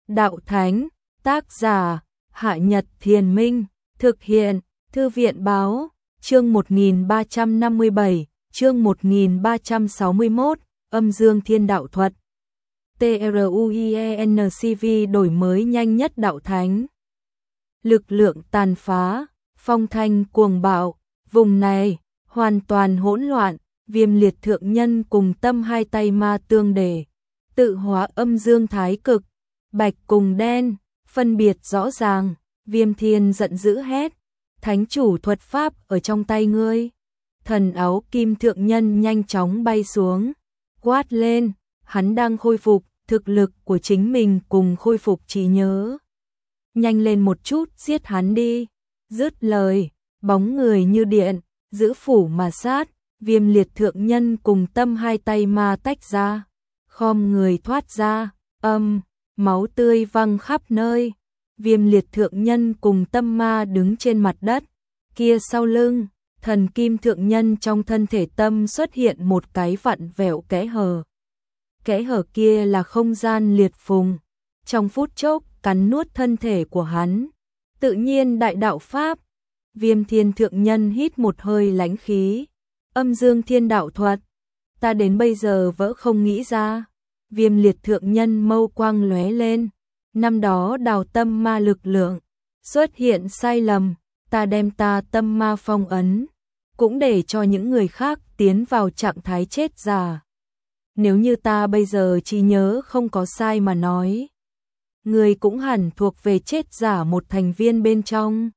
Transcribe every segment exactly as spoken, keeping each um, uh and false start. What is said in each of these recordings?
Đạo Thánh, tác giả, Hạ Nhật Thiền Minh, thực hiện, Thư viện Báo, chương một nghìn ba trăm năm mươi bảy, chương một nghìn ba trăm sáu mươi mốt, Âm Dương Thiên Đạo Thuật. TRUIENCV đổi mới nhanh nhất Đạo Thánh. Lực lượng tàn phá, phong thanh cuồng bạo, vùng này, hoàn toàn hỗn loạn, Viêm Liệt Thượng Nhân cùng Tâm hai tay ma tương đề. Tự hóa âm dương thái cực, bạch cùng đen, phân biệt rõ ràng, Viêm Thiên giận dữ hét, Thánh chủ thuật pháp ở trong tay ngươi. Thần áo kim thượng nhân nhanh chóng bay xuống, quát lên, hắn đang khôi phục thực lực của chính mình cùng khôi phục trí nhớ. Nhanh lên một chút, giết hắn đi. Dứt lời, bóng người như điện, giữ phủ mà sát, Viêm Liệt Thượng Nhân cùng Tâm hai tay ma tách ra, khom người thoát ra, âm, máu tươi văng khắp nơi. Viêm Liệt Thượng Nhân cùng Tâm ma đứng trên mặt đất, kia sau lưng, thần kim thượng nhân trong thân thể Tâm xuất hiện một cái vặn vẹo kẽ hở. Kẽ hở kia là không gian liệt phùng, trong phút chốc cắn nuốt thân thể của hắn. Tự nhiên đại đạo pháp. Viêm Thiên Thượng Nhân hít một hơi lãnh khí. Âm Dương Thiên Đạo Thuật, ta đến bây giờ vẫn không nghĩ ra. Viêm Liệt Thượng Nhân mâu quang lóe lên. Năm đó đào tâm ma lực lượng xuất hiện sai lầm, ta đem ta tâm ma phong ấn, cũng để cho những người khác tiến vào trạng thái chết già. Nếu như ta bây giờ trí nhớ không có sai mà nói, người cũng hẳn thuộc về chết giả một thành viên bên trong.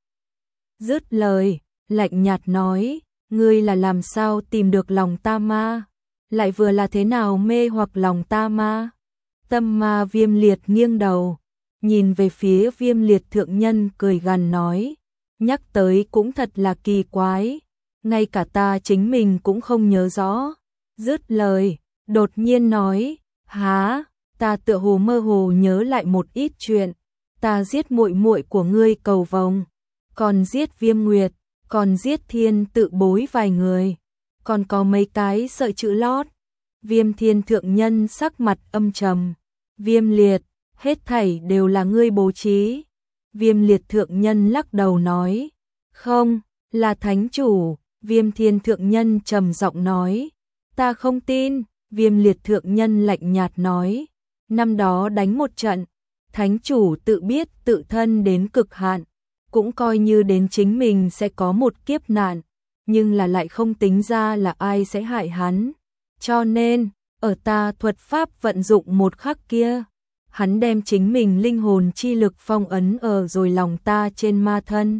Dứt lời, lạnh nhạt nói, ngươi là làm sao tìm được lòng ta ma, lại vừa là thế nào mê hoặc lòng ta ma. Tâm ma Viêm Liệt nghiêng đầu, nhìn về phía Viêm Liệt Thượng Nhân cười gằn nói, nhắc tới cũng thật là kỳ quái, ngay cả ta chính mình cũng không nhớ rõ. Dứt lời, đột nhiên nói, há, ta tựa hồ mơ hồ nhớ lại một ít chuyện, ta giết muội muội của ngươi Cầu Vồng, còn giết Viêm Nguyệt, còn giết Thiên Tự Bối vài người, còn có mấy cái sợi chữ lót. Viêm Thiên Thượng Nhân sắc mặt âm trầm, Viêm Liệt, hết thảy đều là ngươi bố trí. Viêm Liệt Thượng Nhân lắc đầu nói, không, là Thánh chủ. Viêm Thiên Thượng Nhân trầm giọng nói, ta không tin. Viêm Liệt Thượng Nhân lạnh nhạt nói, năm đó đánh một trận, Thánh chủ tự biết tự thân đến cực hạn, cũng coi như đến chính mình sẽ có một kiếp nạn, nhưng là lại không tính ra là ai sẽ hại hắn. Cho nên, ở ta thuật pháp vận dụng một khắc kia, hắn đem chính mình linh hồn chi lực phong ấn ở rồi lòng ta trên ma thân.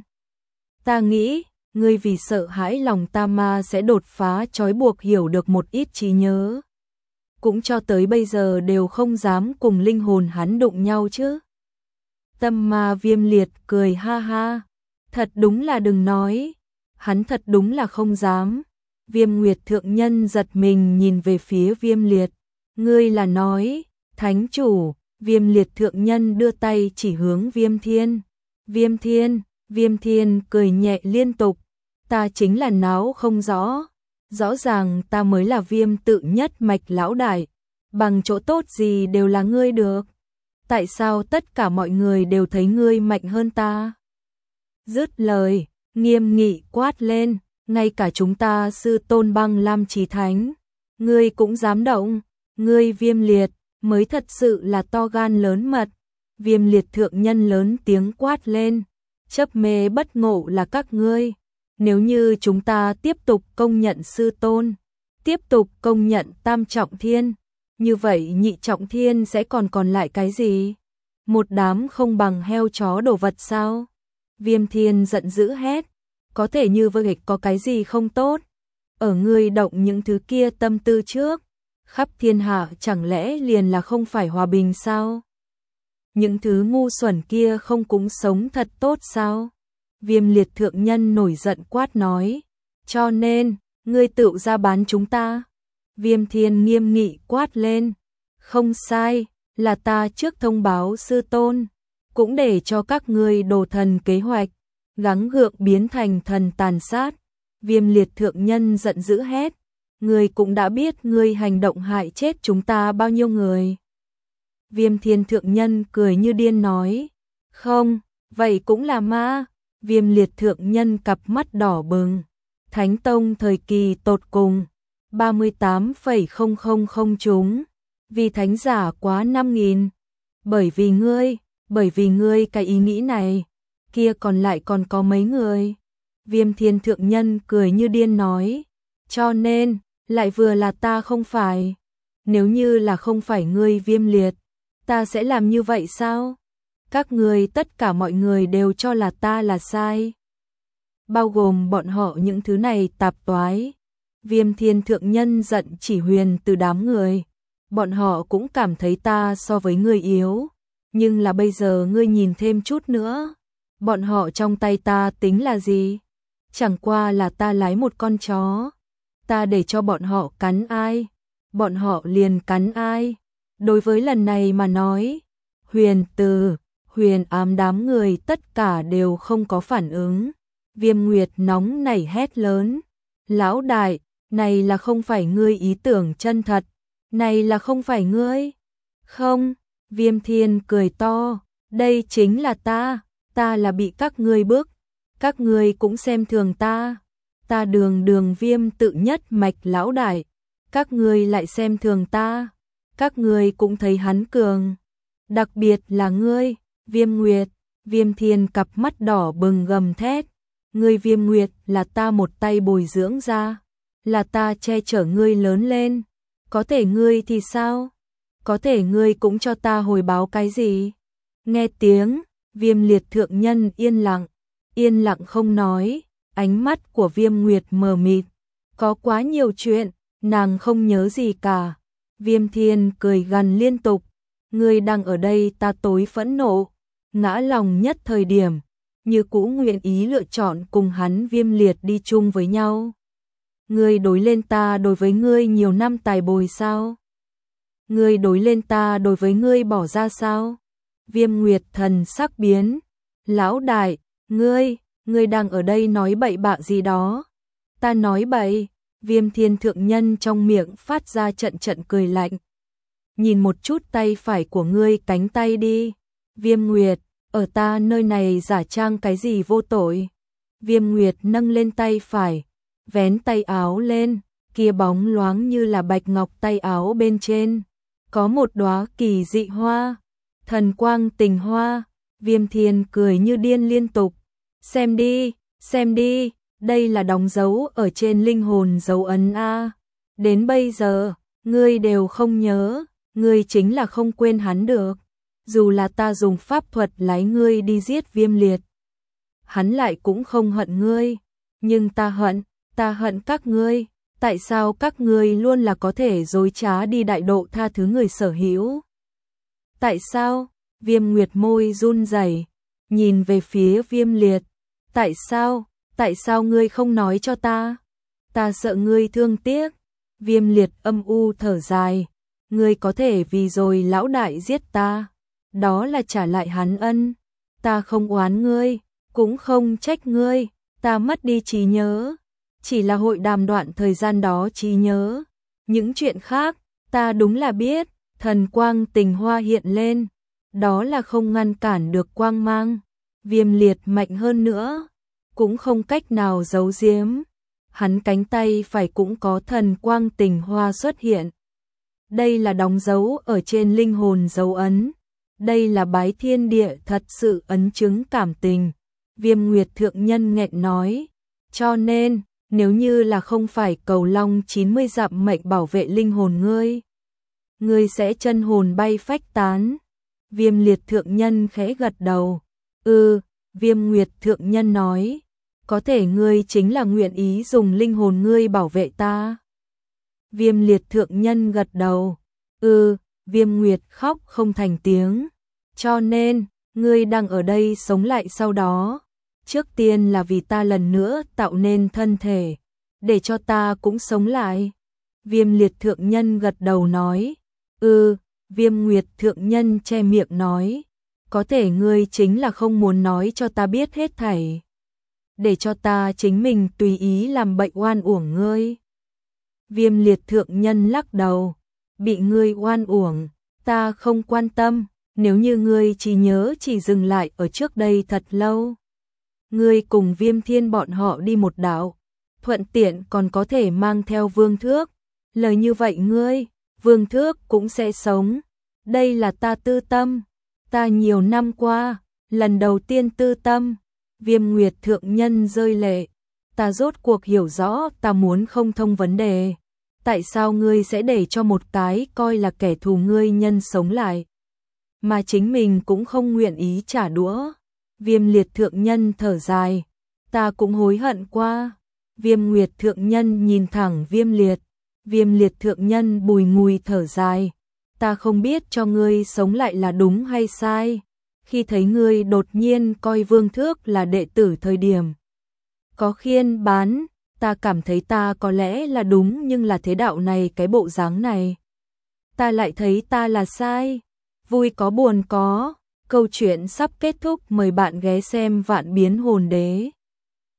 Ta nghĩ, ngươi vì sợ hãi lòng ta ma sẽ đột phá trói buộc hiểu được một ít trí nhớ, cũng cho tới bây giờ đều không dám cùng linh hồn hắn đụng nhau chứ. Tâm ma Viêm Liệt cười ha ha, thật đúng là đừng nói, hắn thật đúng là không dám. Viêm Nguyệt Thượng Nhân giật mình nhìn về phía Viêm Liệt, ngươi là nói, Thánh chủ. Viêm Liệt Thượng Nhân đưa tay chỉ hướng Viêm Thiên. Viêm Thiên, Viêm Thiên cười nhẹ liên tục, ta chính là náo không rõ, rõ ràng ta mới là Viêm tự nhất mạch lão đại, bằng chỗ tốt gì đều là ngươi được, tại sao tất cả mọi người đều thấy ngươi mạnh hơn ta? Dứt lời, nghiêm nghị quát lên, ngay cả chúng ta sư tôn Băng Lam Chí Thánh, ngươi cũng dám động, ngươi Viêm Liệt mới thật sự là to gan lớn mật. Viêm Liệt Thượng Nhân lớn tiếng quát lên, chấp mê bất ngộ là các ngươi, nếu như chúng ta tiếp tục công nhận sư tôn, tiếp tục công nhận tam trọng thiên, như vậy nhị trọng thiên sẽ còn còn lại cái gì? Một đám không bằng heo chó đồ vật sao? Viêm Thiên giận dữ hét, có thể như vậy có cái gì không tốt? Ở ngươi động những thứ kia tâm tư trước, khắp thiên hạ chẳng lẽ liền là không phải hòa bình sao? Những thứ ngu xuẩn kia không cũng sống thật tốt sao? Viêm Liệt Thượng Nhân nổi giận quát nói, cho nên, ngươi tự ra bán chúng ta. Viêm Thiên nghiêm nghị quát lên, không sai, là ta trước thông báo sư tôn, cũng để cho các ngươi đồ thần kế hoạch, gắng gượng biến thành thần tàn sát. Viêm Liệt Thượng Nhân giận dữ hét, ngươi cũng đã biết ngươi hành động hại chết chúng ta bao nhiêu người. Viêm Thiên Thượng Nhân cười như điên nói, không, vậy cũng là ma. Viêm Liệt Thượng Nhân cặp mắt đỏ bừng, Thánh Tông thời kỳ tột cùng, ba mươi tám phẩy không không không chúng, vì thánh giả quá năm nghìn. Bởi vì ngươi, bởi vì ngươi cái ý nghĩ này, kia còn lại còn có mấy người. Viêm Thiên Thượng Nhân cười như điên nói, cho nên, lại vừa là ta không phải. Nếu như là không phải ngươi Viêm Liệt, ta sẽ làm như vậy sao? Các người tất cả mọi người đều cho là ta là sai. Bao gồm bọn họ những thứ này tạp toái. Viêm Thiên Thượng Nhân giận chỉ huyền từ đám người. Bọn họ cũng cảm thấy ta so với ngươi yếu. Nhưng là bây giờ ngươi nhìn thêm chút nữa. Bọn họ trong tay ta tính là gì? Chẳng qua là ta lái một con chó. Ta để cho bọn họ cắn ai? Bọn họ liền cắn ai? Đối với lần này mà nói, huyền từ, huyền ám đám người tất cả đều không có phản ứng. Viêm Nguyệt nóng nảy hét lớn, lão đại, này là không phải ngươi ý tưởng chân thật, này là không phải ngươi. Không, Viêm Thiên cười to, đây chính là ta, ta là bị các ngươi bức, các ngươi cũng xem thường ta. Ta đường đường Viêm tự nhất mạch lão đại, các ngươi lại xem thường ta, các ngươi cũng thấy hắn cường. Đặc biệt là ngươi, Viêm Nguyệt. Viêm Thiên cặp mắt đỏ bừng gầm thét, ngươi Viêm Nguyệt là ta một tay bồi dưỡng ra, là ta che chở ngươi lớn lên, có thể ngươi thì sao? Có thể ngươi cũng cho ta hồi báo cái gì? Nghe tiếng, Viêm Liệt Thượng Nhân yên lặng, yên lặng không nói, ánh mắt của Viêm Nguyệt mờ mịt, có quá nhiều chuyện, nàng không nhớ gì cả. Viêm Thiên cười gằn liên tục, ngươi đang ở đây ta tối phẫn nộ, ngã lòng nhất thời điểm, như cũ nguyện ý lựa chọn cùng hắn Viêm Liệt đi chung với nhau. Ngươi đối lên ta đối với ngươi nhiều năm tài bồi sao? Ngươi đối lên ta đối với ngươi bỏ ra sao? Viêm Nguyệt thần sắc biến, lão đại, ngươi, ngươi đang ở đây nói bậy bạ gì đó? Ta nói bậy. Viêm Thiên Thượng Nhân trong miệng phát ra trận trận cười lạnh. Nhìn một chút tay phải của ngươi cánh tay đi. Viêm Nguyệt, ở ta nơi này giả trang cái gì vô tội? Viêm Nguyệt nâng lên tay phải, vén tay áo lên, kia bóng loáng như là bạch ngọc tay áo bên trên. Có một đóa kỳ dị hoa, thần quang tình hoa. Viêm Thiên cười như điên liên tục. Xem đi, xem đi. Đây là đóng dấu ở trên linh hồn dấu ấn A. Đến bây giờ, ngươi đều không nhớ, ngươi chính là không quên hắn được. Dù là ta dùng pháp thuật lái ngươi đi giết Viêm Liệt, hắn lại cũng không hận ngươi. Nhưng ta hận, ta hận các ngươi. Tại sao các ngươi luôn là có thể dối trá đi đại độ tha thứ người sở hữu? Tại sao? Viêm Nguyệt môi run rẩy, nhìn về phía Viêm Liệt. Tại sao? Tại sao ngươi không nói cho ta? Ta sợ ngươi thương tiếc. Viêm Liệt âm u thở dài. Ngươi có thể vì rồi lão đại giết ta. Đó là trả lại hắn ân. Ta không oán ngươi, cũng không trách ngươi. Ta mất đi trí nhớ. Chỉ là hội đàm đoạn thời gian đó trí nhớ. Những chuyện khác, ta đúng là biết. Thần quang tình hoa hiện lên. Đó là không ngăn cản được quang mang. Viêm Liệt mạnh hơn nữa, cũng không cách nào giấu giếm. Hắn cánh tay phải cũng có thần quang tình hoa xuất hiện. Đây là đóng dấu ở trên linh hồn dấu ấn. Đây là bái thiên địa thật sự ấn chứng cảm tình. Viêm Nguyệt Thượng Nhân nghẹn nói. Cho nên, nếu như là không phải cầu long chín mươi dặm mệnh bảo vệ linh hồn ngươi, ngươi sẽ chân hồn bay phách tán. Viêm Liệt Thượng Nhân khẽ gật đầu. Ừ, Viêm Nguyệt Thượng Nhân nói. Có thể ngươi chính là nguyện ý dùng linh hồn ngươi bảo vệ ta. Viêm Liệt Thượng Nhân gật đầu. Ừ, Viêm Nguyệt khóc không thành tiếng. Cho nên, ngươi đang ở đây sống lại sau đó. Trước tiên là vì ta lần nữa tạo nên thân thể, để cho ta cũng sống lại. Viêm Liệt Thượng Nhân gật đầu nói. Ừ, Viêm Nguyệt Thượng Nhân che miệng nói. Có thể ngươi chính là không muốn nói cho ta biết hết thảy, để cho ta chính mình tùy ý làm bệnh oan uổng ngươi. Viêm Liệt Thượng Nhân lắc đầu. Bị ngươi oan uổng, Ta không quan tâm, nếu như ngươi chỉ nhớ chỉ dừng lại ở trước đây thật lâu. Ngươi cùng Viêm Thiên bọn họ đi một đảo, thuận tiện còn có thể mang theo Vương Thước. Lời như vậy ngươi, Vương Thước cũng sẽ sống. Đây là ta tư tâm. Ta nhiều năm qua, lần đầu tiên tư tâm. Viêm Nguyệt thượng nhân rơi lệ. Ta rốt cuộc hiểu rõ ta muốn không thông vấn đề. Tại sao ngươi sẽ để cho một cái coi là kẻ thù ngươi nhân sống lại, mà chính mình cũng không nguyện ý trả đũa? Viêm Liệt thượng nhân thở dài. Ta cũng hối hận qua. Viêm Nguyệt thượng nhân nhìn thẳng Viêm Liệt. Viêm Liệt thượng nhân bùi ngùi thở dài. Ta không biết cho ngươi sống lại là đúng hay sai. Khi thấy ngươi đột nhiên coi Vương Thước là đệ tử thời điểm có khiên bán, ta cảm thấy ta có lẽ là đúng, nhưng là thế đạo này cái bộ dáng này, ta lại thấy ta là sai. Vui có buồn có. Câu chuyện sắp kết thúc, mời bạn ghé xem Vạn Biến Hồn Đế.